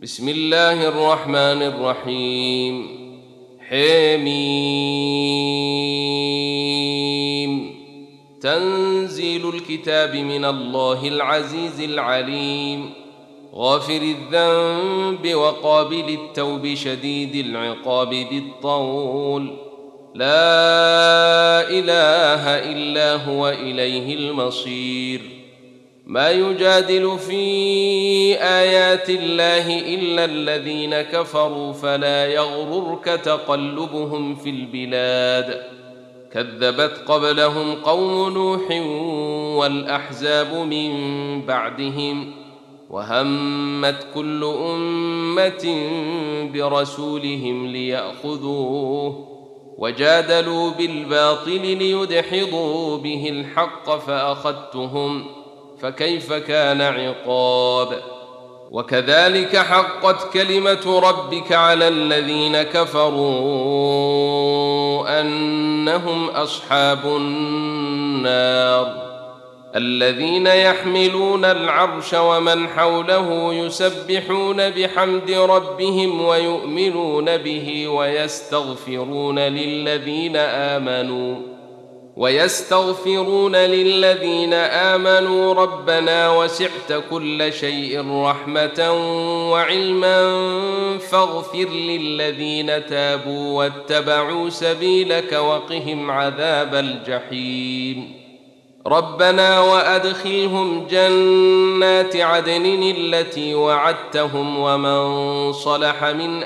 بسم الله الرحمن الرحيم. حميم. تنزيل الكتاب من الله العزيز العليم، غافر الذنب وقابل التوب شديد العقاب بالطول، لا إله إلا هو إليه المصير. ما يجادل في آيات الله إلا الذين كفروا، فلا يغررك تقلبهم في البلاد. كذبت قبلهم قوم نوح والأحزاب من بعدهم، وهمت كل أمة برسولهم ليأخذوه، وجادلوا بالباطل ليدحضوا به الحق فأخذتهم، فكيف كان عقاب. وكذلك حقت كلمة ربك على الذين كفروا أنهم أصحاب النار. الذين يحملون العرش ومن حوله يسبحون بحمد ربهم ويؤمنون به ويستغفرون للذين آمنوا ربنا وسعت كل شيء رحمة وعلما فاغفر للذين تابوا واتبعوا سبيلك وقهم عذاب الجحيم. ربنا وأدخلهم جنات عدن التي وعدتهم ومن صلح من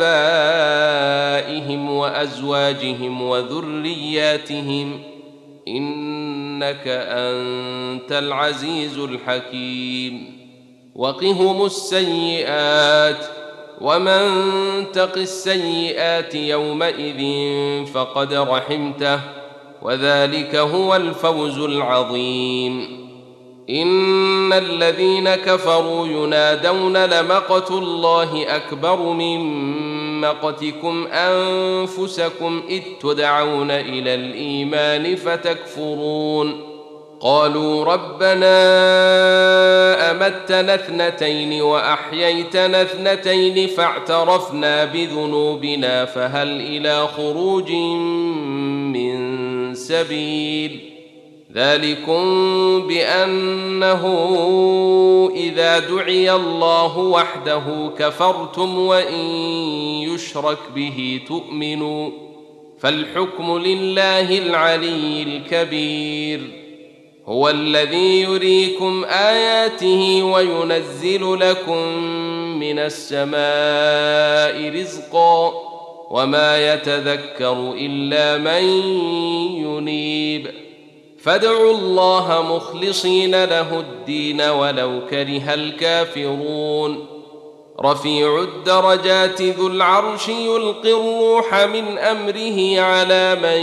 آبائهم وأزواجهم وذرياتهم إنك أنت العزيز الحكيم. وقهم السيئات، ومن تق السيئات يومئذ فقد رحمته، وذلك هو الفوز العظيم. إن الذين كفروا ينادون لمقت الله أكبر من مقتكم أنفسكم إذ تدعون إلى الإيمان فتكفرون. قالوا ربنا أمتنا اثنتين وأحييتنا اثنتين فاعترفنا بذنوبنا فهل إلى خروج من سبيل. ذلكم بأنه إذا دعي الله وحده كفرتم وإن يشرك به تؤمنوا، فالحكم لله العلي الكبير. هو الذي يريكم آياته وينزل لكم من السماء رزقا، وما يتذكر إلا من ينيب. فادعوا الله مخلصين له الدين ولو كره الكافرون. رفيع الدرجات ذو العرش يلقي الروح من أمره على من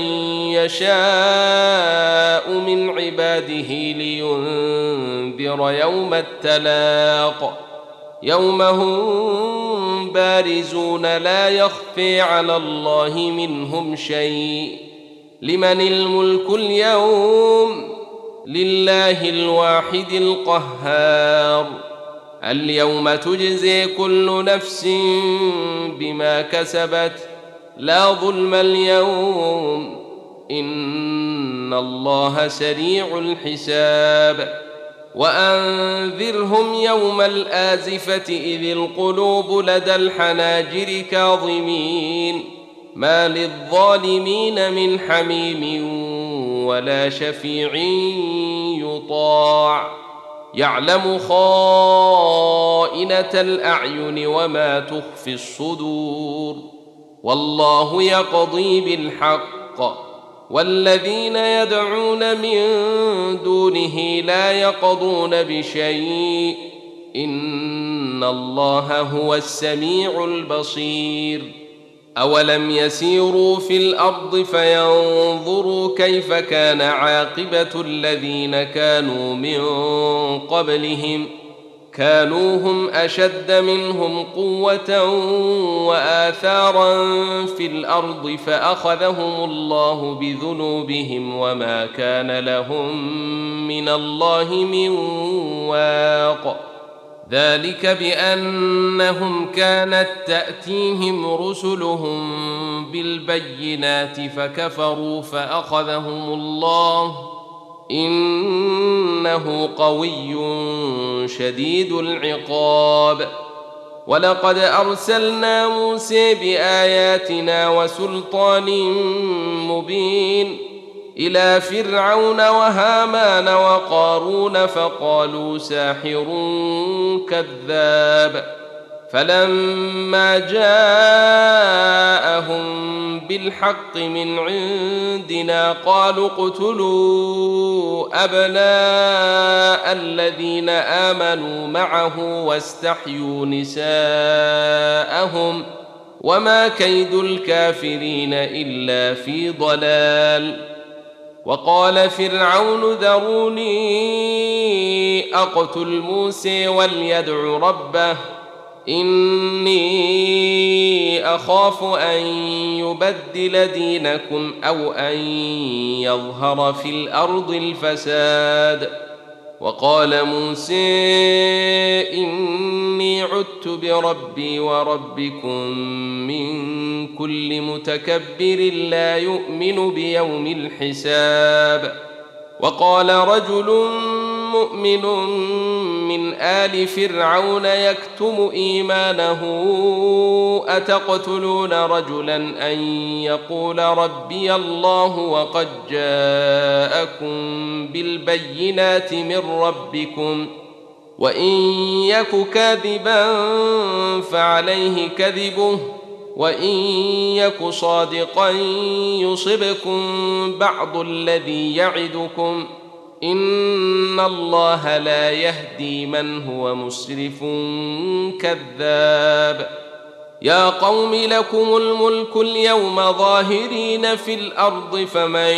يشاء من عباده لينذر يوم التلاق، يوم هم بارزون لا يخفي على الله منهم شيء. لمن الملك اليوم؟ لله الواحد القهار. اليوم تجزي كل نفس بما كسبت، لا ظلم اليوم إن الله سريع الحساب. وأنذرهم يوم الآزفة إذ القلوب لدى الحناجر كاظمين، ما للظالمين من حميم ولا شفيع يطاع. يعلم خائنة الأعين وما تخفي الصدور، والله يقضي بالحق، والذين يدعون من دونه لا يقضون بشيء إن الله هو السميع البصير. أولم يسيروا في الأرض فينظروا كيف كان عاقبة الذين كانوا من قبلهم؟ كانوا هم أشد منهم قوة وآثارا في الأرض فأخذهم الله بذنوبهم وما كان لهم من الله من واق. ذلك بأنهم كانت تأتيهم رسلهم بالبينات فكفروا فأخذهم الله إنه قوي شديد العقاب. ولقد أرسلنا موسى بآياتنا وسلطان مبين إلى فرعون وهامان وقارون فقالوا ساحر كذاب. فلما جاءهم بالحق من عندنا قالوا اقتلوا أبناء الذين آمنوا معه واستحيوا نساءهم وما كيد الكافرين إلا في ضلال. وقال فرعون ذروني أقتل موسى وليدع ربه إني أخاف أن يبدل دينكم أو أن يظهر في الأرض الفساد. وقال موسى إني عدت بربي وربكم من كل متكبر لا يؤمن بيوم الحساب. وقال رجل مؤمن من آل فرعون يكتم إيمانه أتقتلون رجلا أن يقول ربي الله وقد جاءكم بالبينات من ربكم وإن يك كاذبا فعليه كذبه وإن يك صادقا يصبكم بعض الذي يعدكم إن الله لا يهدي من هو مسرف كذاب. يا قوم لكم الملك اليوم ظاهرين في الأرض فمن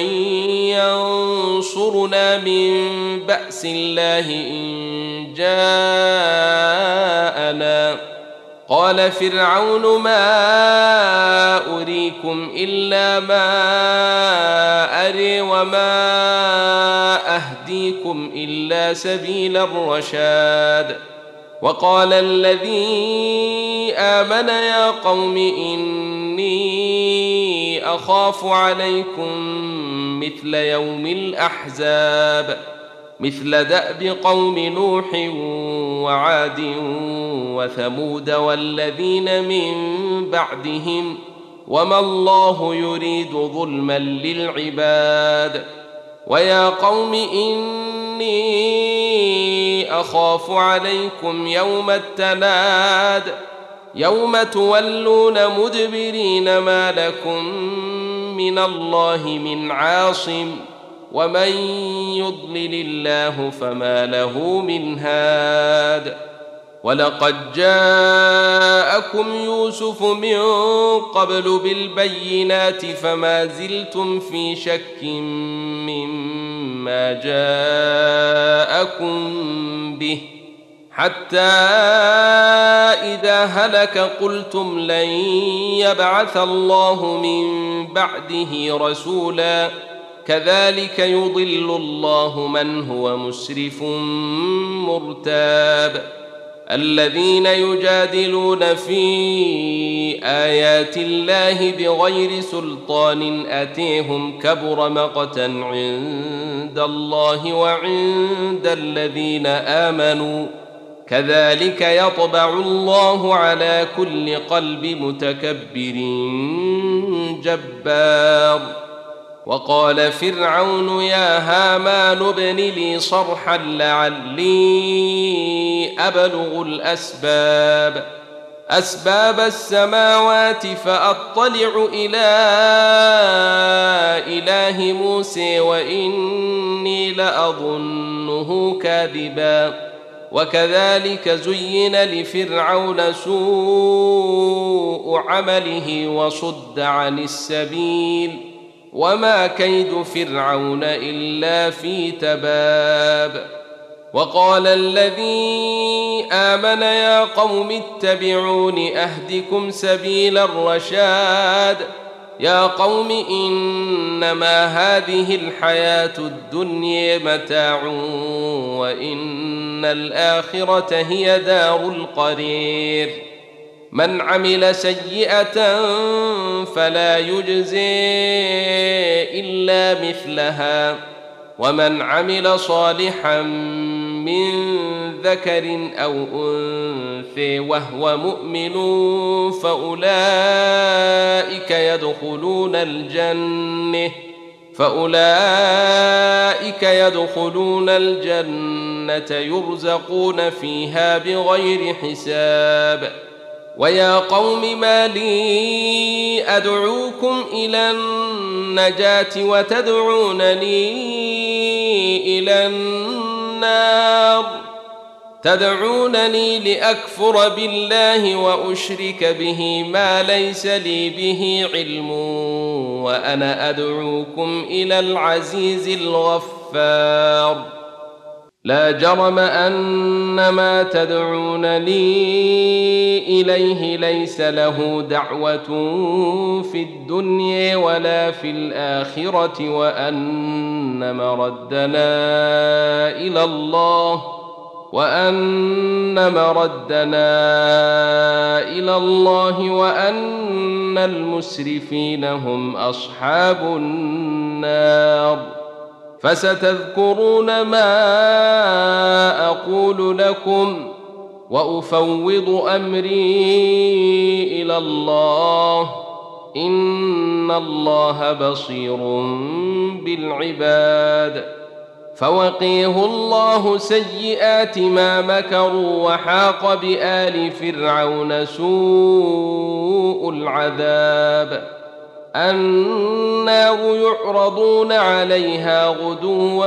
ينصرنا من بأس الله إن جاءنا. قال فرعون ما أريكم إلا ما أري وما أهديكم إلا سبيل الرشاد. وقال الذي آمن يا قوم إني أخاف عليكم مثل يوم الأحزاب مثل دأب قوم نوح وعاد وثمود والذين من بعدهم وما الله يريد ظلما للعباد. ويا قوم إني أخاف عليكم يوم التناد يوم تولون مدبرين ما لكم من الله من عاصم ومن يضلل الله فما له من هاد. ولقد جاءكم يوسف من قبل بالبينات فما زلتم في شك مما جاءكم به حتى إذا هلك قلتم لن يبعث الله من بعده رسولا كذلك يضل الله من هو مسرف مرتاب. الذين يجادلون في آيات الله بغير سلطان أتيهم كبر مقتا عند الله وعند الذين آمنوا كذلك يطبع الله على كل قلب متكبر جبار. وقال فرعون يا هامان ابن لي صرحا لعلي أبلغ أسباب السماوات فأطلع إلى إله موسى وإني لأظنه كاذبا. وكذلك زين لفرعون سوء عمله وصد عن السبيل وما كيد فرعون إلا في تباب. وقال الذي آمن يا قوم اتبعون أهدكم سبيل الرشاد يا قوم إنما هذه الحياة الدنيا متاع وإن الآخرة هي دار القرير من عمل سيئة فلا يجزي إلا مثلها ومن عمل صالحا من ذكر أو أنثى وهو مؤمن فأولئك يدخلون الجنة يرزقون فيها بغير حساب ويا قوم ما لي أدعوكم إلى النجاة وتدعونني إلى النار تدعونني لأكفر بالله وأشرك به ما ليس لي به علم وأنا أدعوكم إلى العزيز الغفار لا جرم أن ما تدعونني إليه ليس له دعوة في الدنيا ولا في الآخرة وأن مردنا إلى الله وأن المسرفين هم أصحاب النار فستذكرون ما أقول لكم وأفوض أمري إلى الله إن الله بصير بالعباد فوقيه الله سيئات ما مكروا وحاق بآل فرعون سوء العذاب النار يعرضون عليها غدوا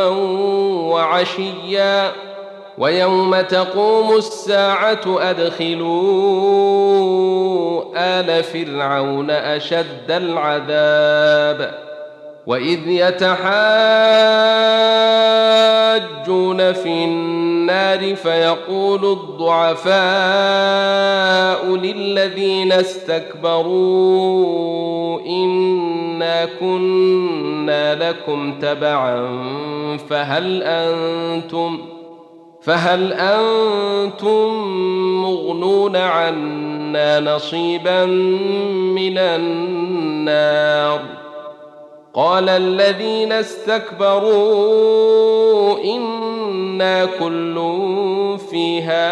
وعشيا ويوم تقوم الساعة أدخلوا آل فرعون أشد العذاب وإذ يتحاجون في النار فيقول الضعفاء للذين استكبروا إنا كنا لكم تبعا فهل أنتم مغنون عنا نصيبا من النار قال الذين استكبروا إنا كل فيها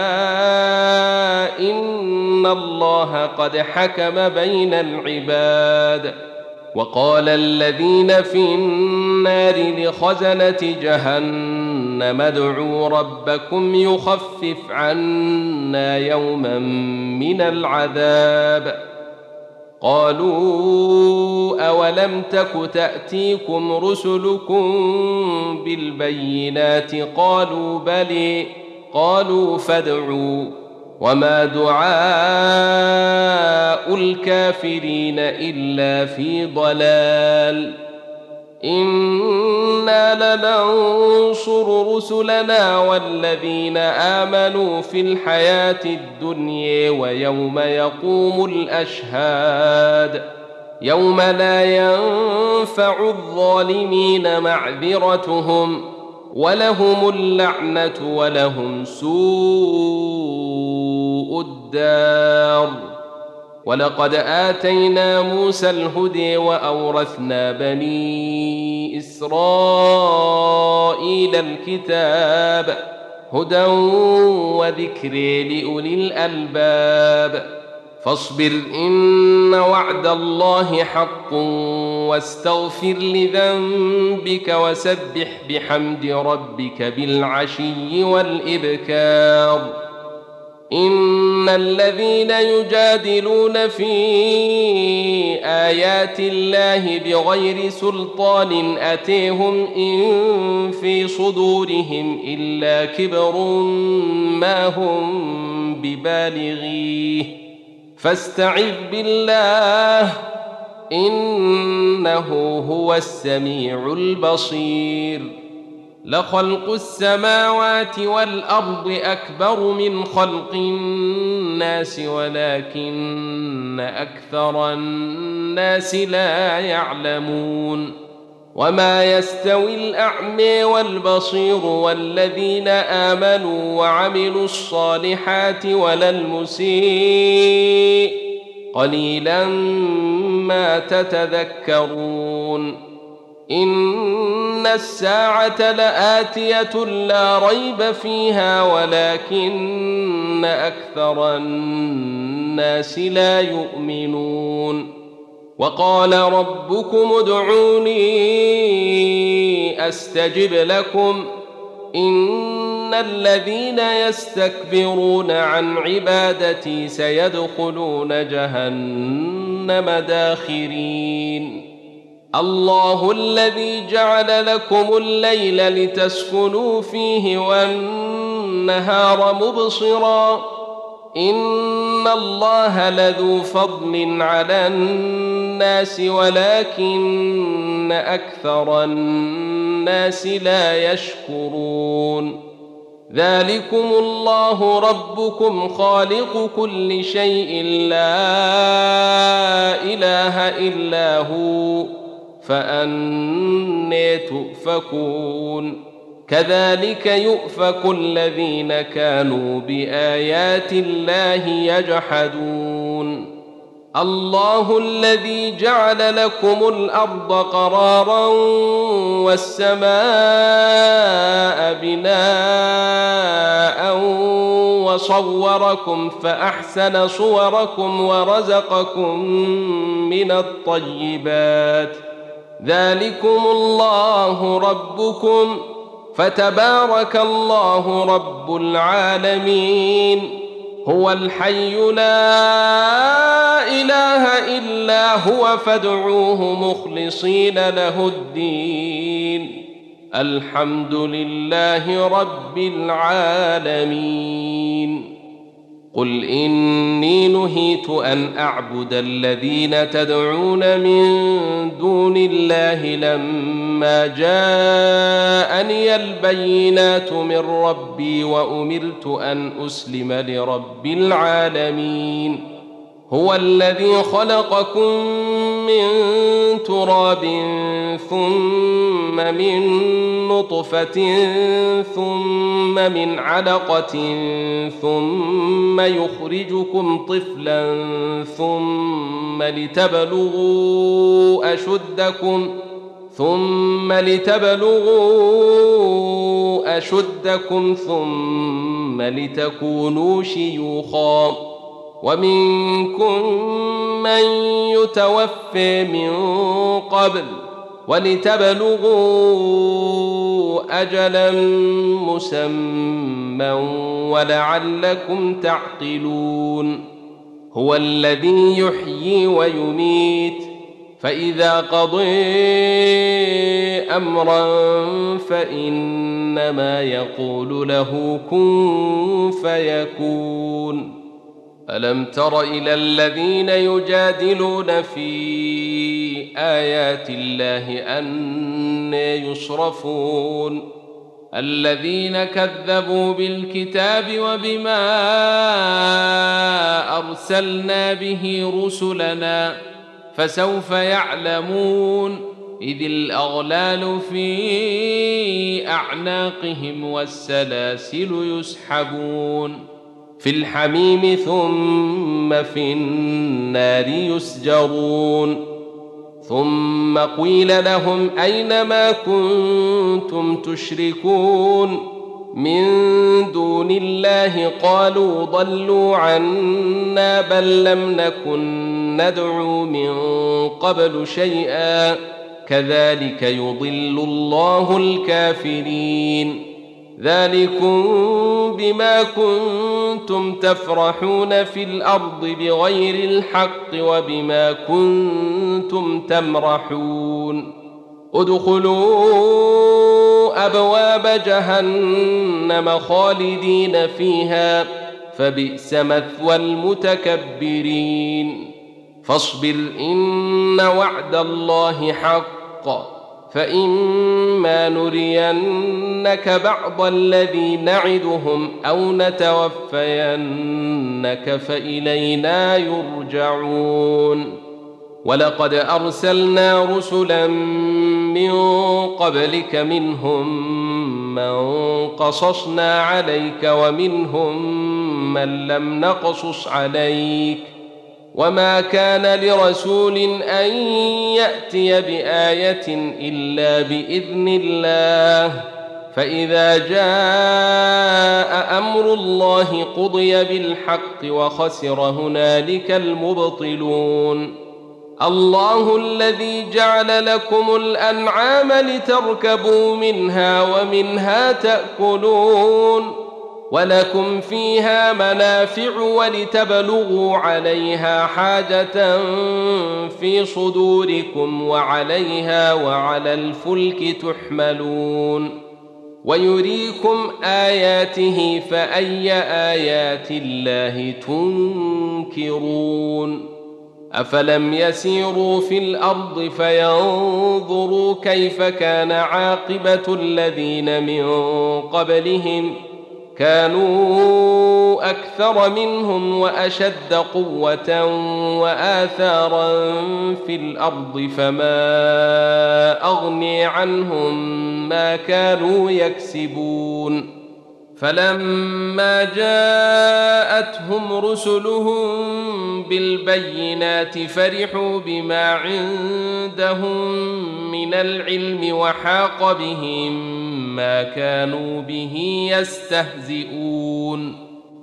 إن الله قد حكم بين العباد وقال الذين في النار لخزنة جهنم ادعوا ربكم يخفف عنا يوما من العذاب قالوا أولم تك تأتيكم رسلكم بالبينات قالوا بلى قالوا فادعوا وما دعاء الكافرين إلا في ضلال إنا لننصر رسلنا والذين آمنوا في الحياة الدنيا ويوم يقوم الأشهاد يوم لا ينفع الظالمين معذرتهم ولهم اللعنة ولهم سوء الدار ولقد آتينا موسى الهدى وأورثنا بني إسرائيل الكتاب هدى وذكر لأولي الألباب فاصبر إن وعد الله حق واستغفر لذنبك وسبح بحمد ربك بالعشي والإبكار إن الذين يجادلون في آيات الله بغير سلطان أتيهم إن في صدورهم إلا كبر ما هم ببالغيه فاستعذ بالله إنه هو السميع البصير لخلق السماوات والأرض أكبر من خلق الناس ولكن أكثر الناس لا يعلمون وما يستوي الأعمى والبصير والذين آمنوا وعملوا الصالحات ولا المسيء قليلا ما تتذكرون إن الساعة لآتية لا ريب فيها ولكن أكثر الناس لا يؤمنون وقال ربكم ادعوني أستجب لكم إن الذين يستكبرون عن عبادتي سيدخلون جهنم داخرين الله الذي جعل لكم الليل لتسكنوا فيه والنهار مبصرا إن الله لذو فضل على الناس ولكن أكثر الناس لا يشكرون ذلكم الله ربكم خالق كل شيء لا إله إلا هو فأنى تؤفكون كذلك يؤفك الذين كانوا بآيات الله يجحدون الله الذي جعل لكم الأرض قرارا والسماء بناء وصوركم فأحسن صوركم ورزقكم من الطيبات ذلكم الله ربكم فتبارك الله رب العالمين هو الحي لا إله إلا هو فادعوه مخلصين له الدين الحمد لله رب العالمين قل إني نهيت أن أعبد الذين تدعون من دون الله لما جاءني البينات من ربي وأمرت أن أسلم لرب العالمين هو الذي خلقكم من تراب ثم من نطفة ثم من علقة ثم يخرجكم طفلا ثم لتبلغوا أشدكم ثم لتكونوا شيوخا ومنكم من يتوفى من قبل ولتبلغوا أجلا مسمى ولعلكم تعقلون هو الذي يحيي ويميت فإذا قضى أمرا فإنما يقول له كن فيكون ألم تر إلى الذين يجادلون في آيات الله أنى يصرفون الذين كذبوا بالكتاب وبما أرسلنا به رسلنا فسوف يعلمون إذ الأغلال في أعناقهم والسلاسل يسحبون في الحميم ثم في النار يسجرون ثم قيل لهم أين ما كنتم تشركون من دون الله قالوا ضلوا عنا بل لم نكن ندعو من قبل شيئا كذلك يضل الله الكافرين ذلكم بما كنتم تفرحون في الأرض بغير الحق وبما كنتم تمرحون ادخلوا أبواب جهنم خالدين فيها فبئس مثوى المتكبرين فاصبر إن وعد الله حق فإما نرينك بعض الذي نعدهم أو نتوفينك فإلينا يرجعون. ولقد أرسلنا رسلا من قبلك منهم من قصصنا عليك ومنهم من لم نقصص عليك، وما كان لرسول أن يأتي بآية إلا بإذن الله، فإذا جاء أمر الله قضي بالحق وخسر هنالك المبطلون. الله الذي جعل لكم الأنعام لتركبوا منها ومنها تأكلون، ولكم فيها منافع ولتبلغوا عليها حاجة في صدوركم وعليها وعلى الفلك تحملون، ويريكم آياته فأي آيات الله تنكرون. أفلم يسيروا في الأرض فينظروا كيف كان عاقبة الذين من قبلهم، كانوا أكثر منهم وأشد قوة وآثارا في الأرض، فما أغني عنهم ما كانوا يكسبون. فلما جاءتهم رسلهم بالبينات فرحوا بما عندهم من العلم وحاق بهم ما كانوا به يستهزئون.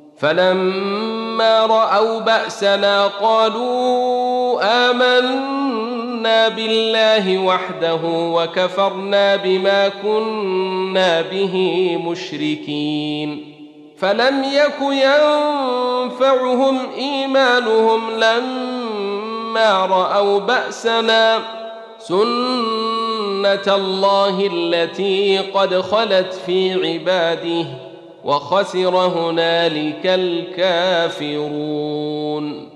فلما رأوا بأسنا قالوا آمنا بالله وحده وكفرنا بما كنا به مشركين. فلم يك ينفعهم إيمانهم لما رأوا بأسنا، سنة الله التي قد خلت في عباده، وخسر هنالك الكافرون.